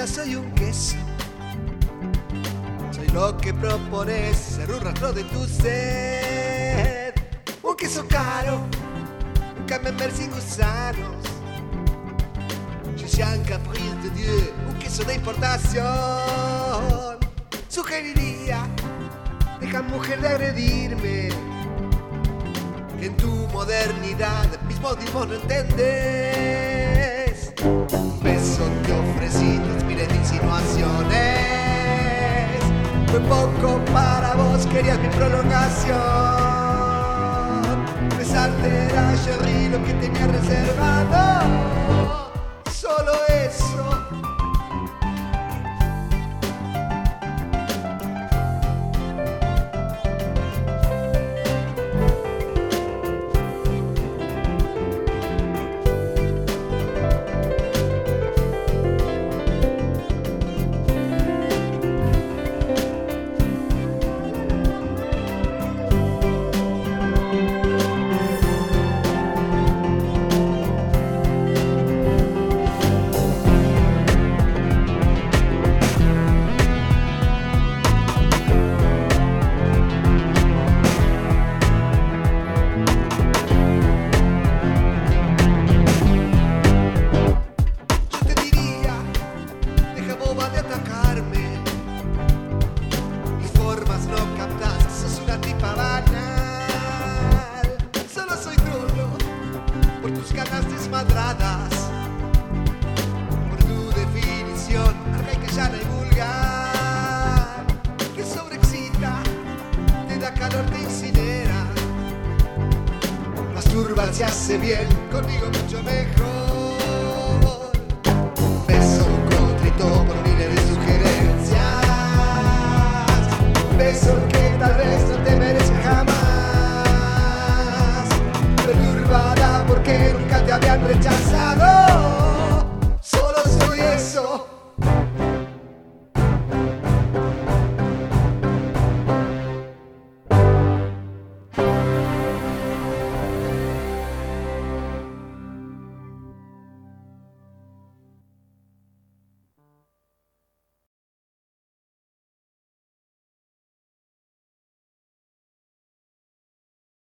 no soy un queso. Soy lo que propones, ser un rastro de tu sed. Un queso caro, un camembert sin gusanos. Je suis un caprice de Dieu, un queso de importación. Sugeriría, deja mujer de agredirme, que en tu modernidad mis modismos no entendés. Un beso te ofrecí, te inspiré de insinuaciones. Fue poco para vos, querías mi prolongación. Besarte era Jerry lo que tenía reservado. Solo eso. Por tu definición arcaica, llana y vulgar, que sobreexcita, te da calor, te incinera. Masturbar se hace bien, conmigo mucho mejor. Beso contrito por miles de sugerencias. Beso que tal vez no te merezca jamás.